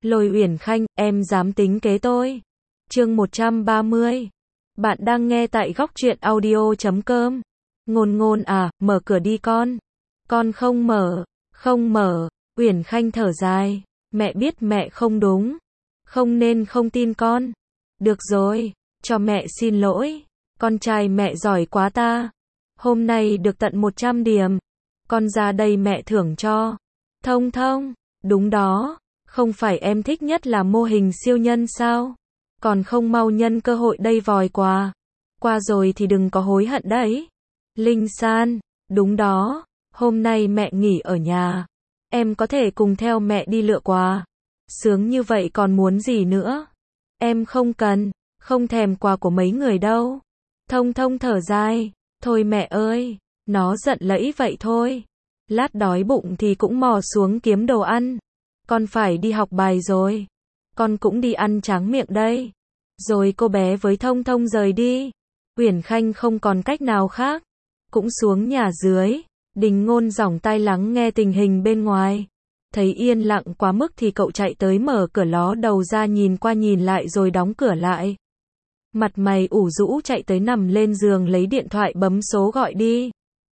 Lôi Uyển Khanh, em dám tính kế tôi. Chương 130. Bạn đang nghe tại góc truyện audio.com. Ngôn ngôn à, mở cửa đi con. Con không mở, không mở. Uyển Khanh thở dài. Mẹ biết mẹ không đúng. Không nên không tin con. Được rồi, cho mẹ xin lỗi. Con trai mẹ giỏi quá ta. Hôm nay được tận 100 điểm. Con ra đây mẹ thưởng cho. Thông thông, đúng đó. Không phải em thích nhất là mô hình siêu nhân sao? Còn không mau nhân cơ hội đây vòi quà. Qua rồi thì đừng có hối hận đấy. Linh San, đúng đó. Hôm nay mẹ nghỉ ở nhà. Em có thể cùng theo mẹ đi lựa quà. Sướng như vậy còn muốn gì nữa? Em không cần, không thèm quà của mấy người đâu. Thông thông thở dài. Thôi mẹ ơi, nó giận lẫy vậy thôi. Lát đói bụng thì cũng mò xuống kiếm đồ ăn. Con phải đi học bài rồi. Con cũng đi ăn tráng miệng đây. Rồi cô bé với Thông Thông rời đi. Uyển Khanh không còn cách nào khác. Cũng xuống nhà dưới. Đình Ngôn giỏng tai lắng nghe tình hình bên ngoài. Thấy yên lặng quá mức thì cậu chạy tới mở cửa ló đầu ra nhìn qua nhìn lại rồi đóng cửa lại. Mặt mày ủ rũ chạy tới nằm lên giường lấy điện thoại bấm số gọi đi.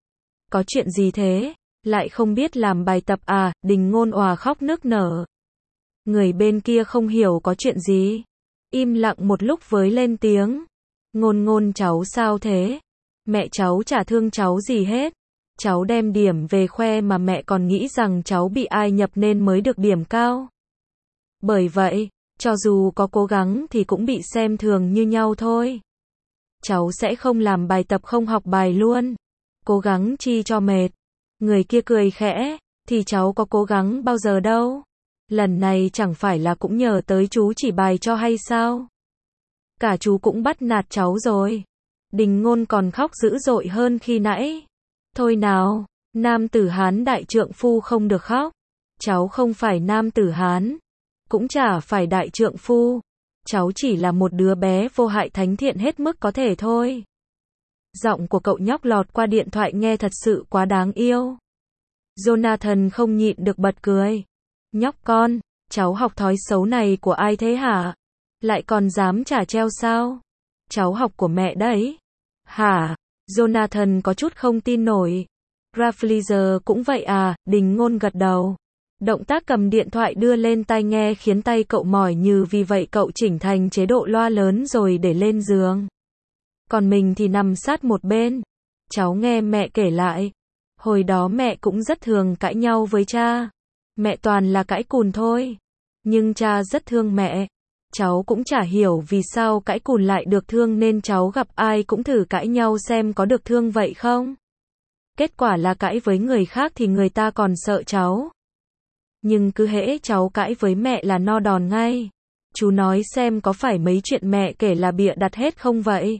Có chuyện gì thế? Lại không biết làm bài tập à? Đình Ngôn òa khóc nức nở. Người bên kia không hiểu có chuyện gì. Im lặng một lúc với lên tiếng. Ngôn ngôn cháu sao thế? Mẹ cháu chả thương cháu gì hết. Cháu đem điểm về khoe mà mẹ còn nghĩ rằng cháu bị ai nhập nên mới được điểm cao. Bởi vậy, cho dù có cố gắng thì cũng bị xem thường như nhau thôi. Cháu sẽ không làm bài tập không học bài luôn. Cố gắng chi cho mệt. Người kia cười khẽ, thì cháu có cố gắng bao giờ đâu. Lần này chẳng phải là cũng nhờ tới chú chỉ bài cho hay sao? Cả chú cũng bắt nạt cháu rồi. Đình Ngôn còn khóc dữ dội hơn khi nãy. Thôi nào, nam tử Hán đại trượng phu không được khóc. Cháu không phải nam tử Hán, cũng chả phải đại trượng phu. Cháu chỉ là một đứa bé vô hại thánh thiện hết mức có thể thôi. Giọng của cậu nhóc lọt qua điện thoại nghe thật sự quá đáng yêu. Jonathan không nhịn được bật cười. Nhóc con, cháu học thói xấu này của ai thế hả? Lại còn dám trả treo sao? Cháu học của mẹ đấy. Hả? Jonathan có chút không tin nổi. Rafflezer cũng vậy à? Đình Ngôn gật đầu. Động tác cầm điện thoại đưa lên tai nghe khiến tay cậu mỏi như vì vậy cậu chỉnh thành chế độ loa lớn rồi để lên giường. Còn mình thì nằm sát một bên. Cháu nghe mẹ kể lại. Hồi đó mẹ cũng rất thường cãi nhau với cha. Mẹ toàn là cãi cùn thôi. Nhưng cha rất thương mẹ. Cháu cũng chả hiểu vì sao cãi cùn lại được thương nên cháu gặp ai cũng thử cãi nhau xem có được thương vậy không. Kết quả là cãi với người khác thì người ta còn sợ cháu. Nhưng cứ hễ cháu cãi với mẹ là no đòn ngay. Chú nói xem có phải mấy chuyện mẹ kể là bịa đặt hết không vậy?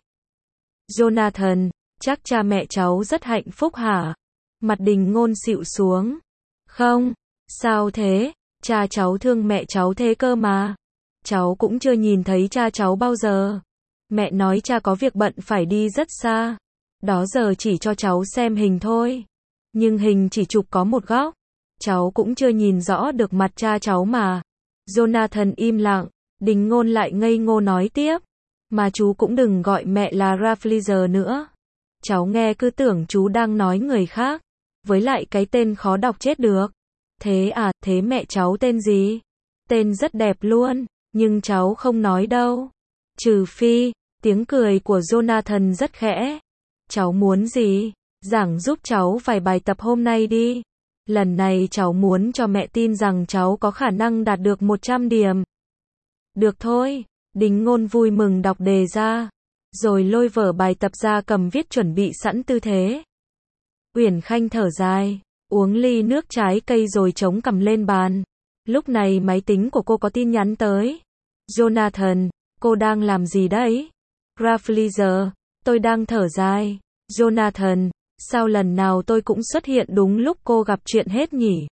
Jonathan, chắc cha mẹ cháu rất hạnh phúc hả? Mặt Đình Ngôn xịu xuống. Không, sao thế? Cha cháu thương mẹ cháu thế cơ mà. Cháu cũng chưa nhìn thấy cha cháu bao giờ. Mẹ nói cha có việc bận phải đi rất xa. Đó giờ chỉ cho cháu xem hình thôi. Nhưng hình chỉ chụp có một góc. Cháu cũng chưa nhìn rõ được mặt cha cháu mà. Jonathan im lặng. Đình Ngôn lại ngây ngô nói tiếp. Mà chú cũng đừng gọi mẹ là Rafflezer nữa. Cháu nghe cứ tưởng chú đang nói người khác. Với lại cái tên khó đọc chết được. Thế à, thế mẹ cháu tên gì? Tên rất đẹp luôn, nhưng cháu không nói đâu. Trừ phi, tiếng cười của Jonathan rất khẽ. Cháu muốn gì? Giảng giúp cháu vài bài tập hôm nay đi. Lần này cháu muốn cho mẹ tin rằng cháu có khả năng đạt được 100 điểm. Được thôi, Đình Ngôn vui mừng đọc đề ra. Rồi lôi vở bài tập ra cầm viết chuẩn bị sẵn tư thế. Uyển Khanh thở dài, uống ly nước trái cây rồi chống cằm lên bàn. Lúc này máy tính của cô có tin nhắn tới. Jonathan, cô đang làm gì đấy? Rafflezer, tôi đang thở dài. Jonathan, sao lần nào tôi cũng xuất hiện đúng lúc cô gặp chuyện hết nhỉ?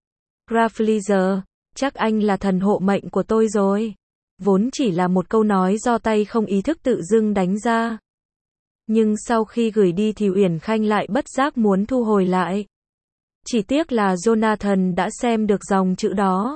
Rafflezer, chắc anh là thần hộ mệnh của tôi rồi. Vốn chỉ là một câu nói do tay không ý thức tự dưng đánh ra. Nhưng sau khi gửi đi thì Uyển Khanh lại bất giác muốn thu hồi lại. Chỉ tiếc là Jonathan đã xem được dòng chữ đó.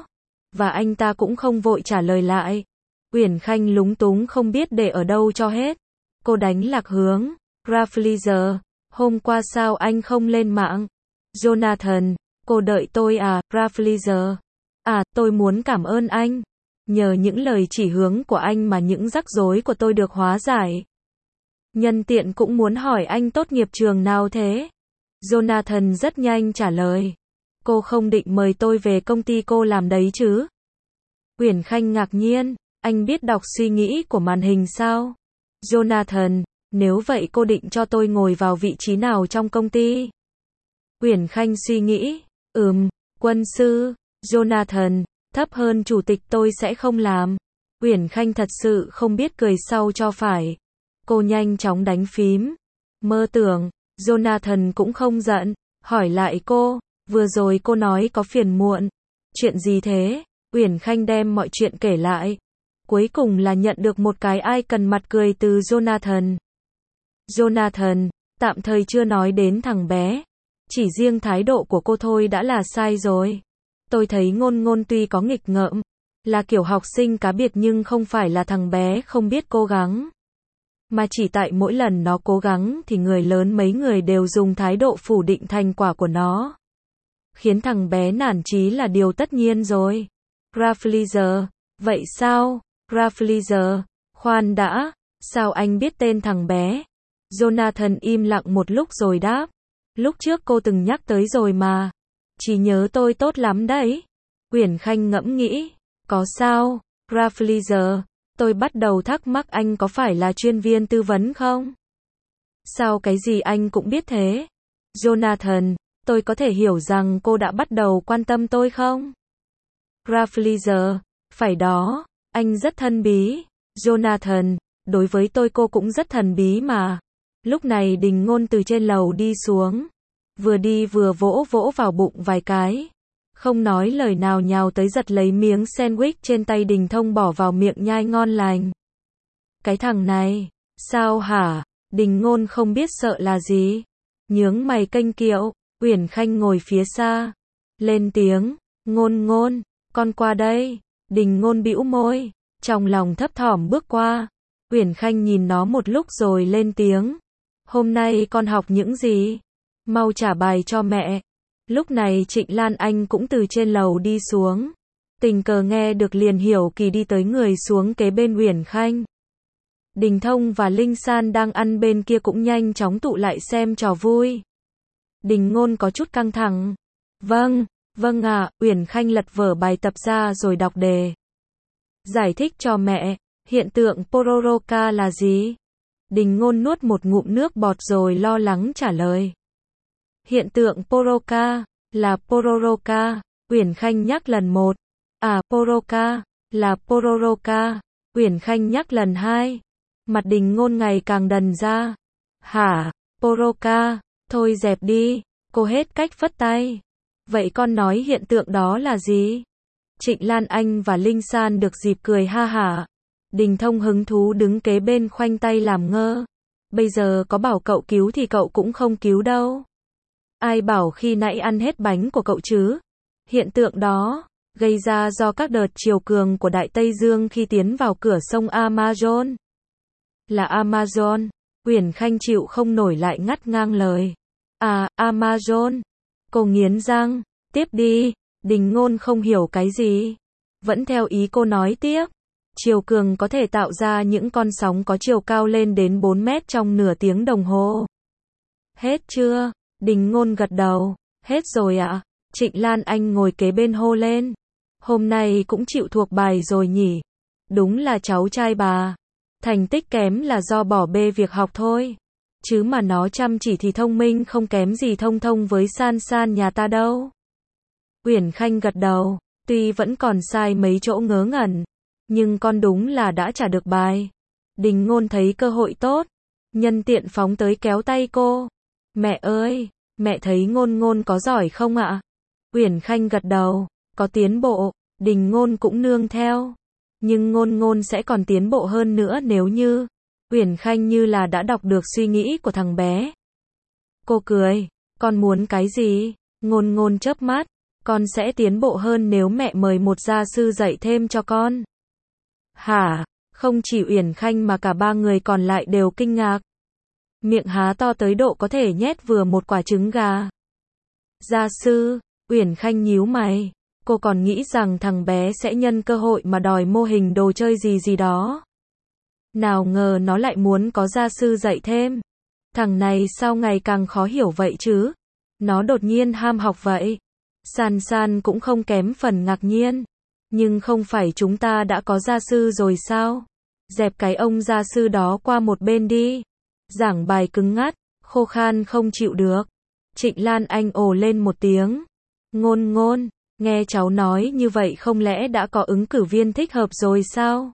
và anh ta cũng không vội trả lời lại. Uyển Khanh lúng túng không biết để ở đâu cho hết. Cô đánh lạc hướng. Raffleisure, hôm qua sao anh không lên mạng? Jonathan, cô đợi tôi à, Raffleisure? À, tôi muốn cảm ơn anh. Nhờ những lời chỉ hướng của anh mà những rắc rối của tôi được hóa giải. Nhân tiện cũng muốn hỏi anh tốt nghiệp trường nào thế? Jonathan rất nhanh trả lời. Cô không định mời tôi về công ty cô làm đấy chứ? Uyển Khanh ngạc nhiên, anh biết đọc suy nghĩ của màn hình sao? Jonathan, nếu vậy cô định cho tôi ngồi vào vị trí nào trong công ty? Uyển Khanh suy nghĩ, quân sư. Jonathan, thấp hơn chủ tịch tôi sẽ không làm. Uyển Khanh thật sự không biết cười sau cho phải. Cô nhanh chóng đánh phím. Mơ tưởng. Jonathan cũng không giận, hỏi lại cô, vừa rồi cô nói có phiền muộn. Chuyện gì thế? Uyển Khanh đem mọi chuyện kể lại. Cuối cùng là nhận được một cái ai cần mặt cười từ Jonathan. Jonathan, tạm thời chưa nói đến thằng bé. Chỉ riêng thái độ của cô thôi đã là sai rồi. Tôi thấy Ngôn Ngôn tuy có nghịch ngợm, là kiểu học sinh cá biệt nhưng không phải là thằng bé không biết cố gắng. Mà chỉ tại mỗi lần nó cố gắng thì người lớn mấy người đều dùng thái độ phủ định thành quả của nó. Khiến thằng bé nản chí là điều tất nhiên rồi. Raffleisure, vậy sao? Raffleisure, khoan đã, sao anh biết tên thằng bé? Jonathan im lặng một lúc rồi đáp. Lúc trước cô từng nhắc tới rồi mà. Chỉ nhớ tôi tốt lắm đấy. Uyển Khanh ngẫm nghĩ. Có sao? Raffleisure, tôi bắt đầu thắc mắc anh có phải là chuyên viên tư vấn không? Sao cái gì anh cũng biết thế? Jonathan, tôi có thể hiểu rằng cô đã bắt đầu quan tâm tôi không? Raffleisure, phải đó, anh rất thân bí. Jonathan, đối với tôi cô cũng rất thần bí mà. Lúc này Đình Ngôn từ trên lầu đi xuống. Vừa đi vừa vỗ vỗ vào bụng vài cái. Không nói lời nào nhào tới giật lấy miếng sandwich trên tay Đình Thông bỏ vào miệng nhai ngon lành. Cái thằng này, sao hả? Đình Ngôn không biết sợ là gì. Nhướng mày kênh kiệu, Uyển Khanh ngồi phía xa. Lên tiếng, Ngôn Ngôn, con qua đây. Đình Ngôn bĩu môi, trong lòng thấp thỏm bước qua. Uyển Khanh nhìn nó một lúc rồi lên tiếng. Hôm nay con học những gì? Mau trả bài cho mẹ. Lúc này Trịnh Lan Anh cũng từ trên lầu đi xuống. Tình cờ nghe được liền hiểu kỳ đi tới người xuống kế bên Uyển Khanh. Đình Thông và Linh San đang ăn bên kia cũng nhanh chóng tụ lại xem trò vui. Đình Ngôn có chút căng thẳng. Vâng ạ, Uyển Khanh lật vở bài tập ra rồi đọc đề. Giải thích cho mẹ, hiện tượng Pororoca là gì? Đình Ngôn nuốt một ngụm nước bọt rồi lo lắng trả lời. Hiện tượng Poroca, là Pororoca, Uyển Khanh nhắc lần một. À, Poroca, là Pororoca, Uyển Khanh nhắc lần hai. Mặt Đình Ngôn ngày càng đần ra. Hả, Poroca, thôi dẹp đi, cô hết cách phất tay. Vậy con nói hiện tượng đó là gì? Trịnh Lan Anh và Linh San được dịp cười ha hả. Đình Thông hứng thú đứng kế bên khoanh tay làm ngơ. Bây giờ có bảo cậu cứu thì cậu cũng không cứu đâu. Ai bảo khi nãy ăn hết bánh của cậu chứ? Hiện tượng đó, gây ra do các đợt triều cường của Đại Tây Dương khi tiến vào cửa sông Amazon. Là Amazon, Uyển Khanh chịu không nổi lại ngắt ngang lời. À, Amazon. Cô nghiến răng, tiếp đi, Đình Ngôn không hiểu cái gì. Vẫn theo ý cô nói tiếp. Triều cường có thể tạo ra những con sóng có chiều cao lên đến 4 mét trong nửa tiếng đồng hồ. Hết chưa? Đình Ngôn gật đầu. Hết rồi ạ. Trịnh Lan Anh ngồi kế bên hô lên. Hôm nay cũng chịu thuộc bài rồi nhỉ. Đúng là cháu trai bà. Thành tích kém là do bỏ bê việc học thôi. Chứ mà nó chăm chỉ thì thông minh không kém gì Thông Thông với San San nhà ta đâu. Uyển Khanh gật đầu. Tuy vẫn còn sai mấy chỗ ngớ ngẩn. Nhưng con đúng là đã trả được bài. Đình Ngôn thấy cơ hội tốt. Nhân tiện phóng tới kéo tay cô. Mẹ ơi, mẹ thấy Ngôn Ngôn có giỏi không ạ? Uyển Khanh gật đầu. Có tiến bộ. Đình Ngôn cũng nương theo. Nhưng Ngôn Ngôn sẽ còn tiến bộ hơn nữa nếu như. Uyển Khanh như là đã đọc được suy nghĩ của thằng bé. Cô cười. Con muốn cái gì? Ngôn Ngôn chớp mắt. Con sẽ tiến bộ hơn nếu mẹ mời một gia sư dạy thêm cho con. Hả? Không chỉ Uyển Khanh mà cả ba người còn lại đều kinh ngạc. Miệng há to tới độ có thể nhét vừa một quả trứng gà. Gia sư? Uyển Khanh nhíu mày. Cô còn nghĩ rằng thằng bé sẽ nhân cơ hội mà đòi mô hình đồ chơi gì đó. Nào ngờ nó lại muốn có gia sư dạy thêm. Thằng này sao ngày càng khó hiểu vậy chứ? Nó đột nhiên ham học vậy. San San cũng không kém phần ngạc nhiên. Nhưng không phải chúng ta đã có gia sư rồi sao? Dẹp cái ông gia sư đó qua một bên đi. Giảng bài cứng ngắt, khô khan không chịu được. Trịnh Lan Anh ồ lên một tiếng. Ngôn Ngôn, nghe cháu nói như vậy không lẽ đã có ứng cử viên thích hợp rồi sao?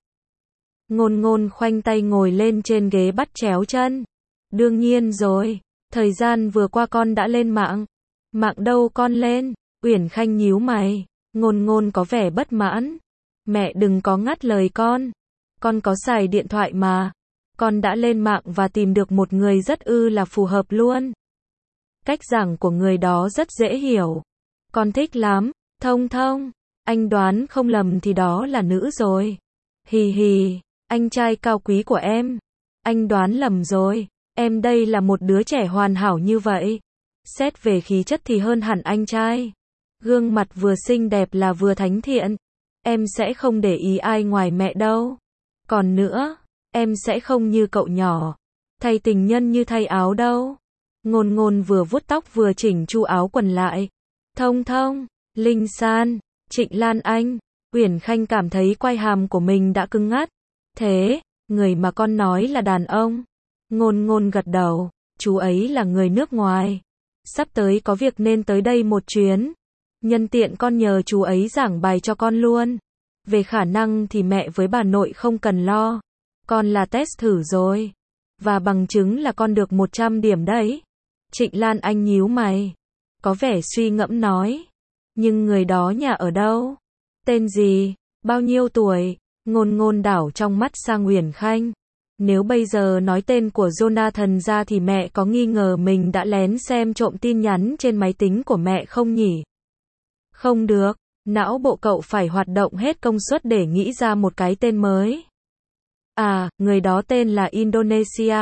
Ngôn Ngôn khoanh tay ngồi lên trên ghế bắt chéo chân. Đương nhiên rồi, thời gian vừa qua con đã lên mạng. Mạng đâu con lên? Uyển Khanh nhíu mày. Ngôn Ngôn có vẻ bất mãn. Mẹ đừng có ngắt lời con. Con có xài điện thoại mà. Con đã lên mạng và tìm được một người rất là phù hợp luôn. Cách giảng của người đó rất dễ hiểu. Con thích lắm. Thông Thông, anh đoán không lầm thì đó là nữ rồi. Hì hì, anh trai cao quý của em. Anh đoán lầm rồi. Em đây là một đứa trẻ hoàn hảo như vậy. Xét về khí chất thì hơn hẳn anh trai. Gương mặt vừa xinh đẹp là vừa thánh thiện. Em sẽ không để ý ai ngoài mẹ đâu. Còn nữa, em sẽ không như cậu nhỏ. Thay tình nhân như thay áo đâu. Ngôn Ngôn vừa vuốt tóc vừa chỉnh chu áo quần lại. Thông Thông, Linh San, Trịnh Lan Anh, Uyển Khanh cảm thấy quai hàm của mình đã cứng ngắt. Thế, người mà con nói là đàn ông. Ngôn Ngôn gật đầu, chú ấy là người nước ngoài. Sắp tới có việc nên tới đây một chuyến. Nhân tiện con nhờ chú ấy giảng bài cho con luôn. Về khả năng thì mẹ với bà nội không cần lo. Con là test thử rồi. Và bằng chứng là con được 100 điểm đấy. Trịnh Lan Anh nhíu mày. Có vẻ suy ngẫm nói. Nhưng người đó nhà ở đâu? Tên gì? Bao nhiêu tuổi? Ngôn Ngôn đảo trong mắt sang Uyển Khanh. Nếu bây giờ nói tên của Jonathan ra thì mẹ có nghi ngờ mình đã lén xem trộm tin nhắn trên máy tính của mẹ không nhỉ? Không được, não bộ cậu phải hoạt động hết công suất để nghĩ ra một cái tên mới. À, người đó tên là Indonesia.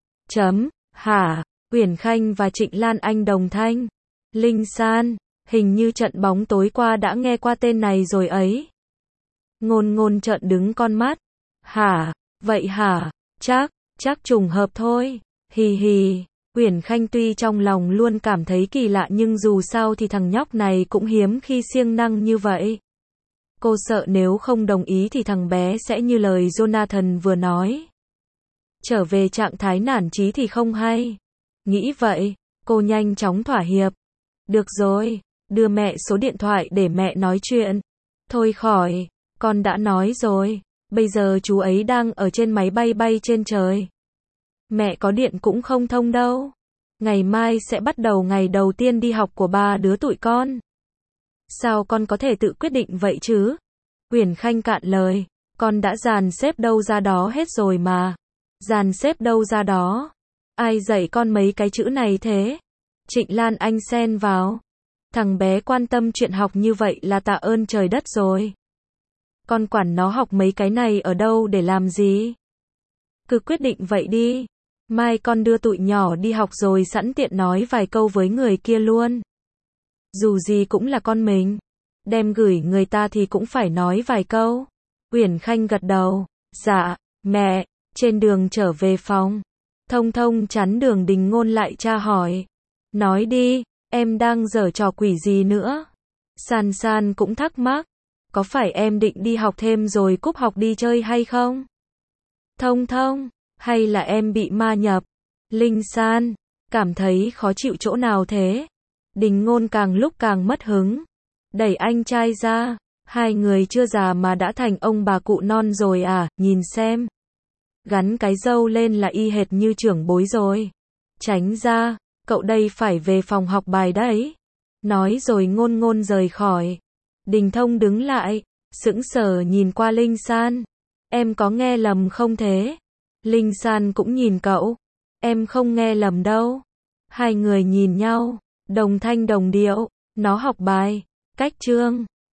Hả? Uyển Khanh và Trịnh Lan Anh đồng thanh. Linh San, hình như trận bóng tối qua đã nghe qua tên này rồi ấy. Ngôn Ngôn trợn đứng con mắt. Hả? Vậy hả? Chắc trùng hợp thôi. Hì hì. Uyển Khanh tuy trong lòng luôn cảm thấy kỳ lạ nhưng dù sao thì thằng nhóc này cũng hiếm khi siêng năng như vậy. Cô sợ nếu không đồng ý thì thằng bé sẽ như lời Jonathan vừa nói. Trở về trạng thái nản chí thì không hay. Nghĩ vậy, cô nhanh chóng thỏa hiệp. Được rồi, đưa mẹ số điện thoại để mẹ nói chuyện. Thôi khỏi, con đã nói rồi, bây giờ chú ấy đang ở trên máy bay bay trên trời. Mẹ có điện cũng không thông đâu. Ngày mai sẽ bắt đầu ngày đầu tiên đi học của ba đứa tụi con. Sao con có thể tự quyết định vậy chứ? Uyển Khanh cạn lời. Con đã dàn xếp đâu ra đó hết rồi mà. Dàn xếp đâu ra đó? Ai dạy con mấy cái chữ này thế? Trịnh Lan Anh xen vào. Thằng bé quan tâm chuyện học như vậy là tạ ơn trời đất rồi. Con quản nó học mấy cái này ở đâu để làm gì? Cứ quyết định vậy đi. Mai con đưa tụi nhỏ đi học rồi sẵn tiện nói vài câu với người kia luôn. Dù gì cũng là con mình. Đem gửi người ta thì cũng phải nói vài câu. Uyển Khanh gật đầu. Dạ, mẹ. Trên đường trở về phòng. Thông Thông chắn đường Đình Ngôn lại tra hỏi. Nói đi, em đang giở trò quỷ gì nữa? San San cũng thắc mắc. Có phải em định đi học thêm rồi cúp học đi chơi hay không? Thông Thông, hay là em bị ma nhập? Linh San, cảm thấy khó chịu chỗ nào thế? Đình Ngôn càng lúc càng mất hứng. Đẩy anh trai ra. Hai người chưa già mà đã thành ông bà cụ non rồi à, nhìn xem. Gắn cái râu lên là y hệt như trưởng bối rồi. Tránh ra, cậu đây phải về phòng học bài đấy. Nói rồi Ngôn Ngôn rời khỏi. Đình Thông đứng lại, sững sờ nhìn qua Linh San. Em có nghe lầm không thế? Linh San cũng nhìn cậu. Em không nghe lầm đâu. Hai người nhìn nhau, đồng thanh đồng điệu. Nó học bài. Cách chương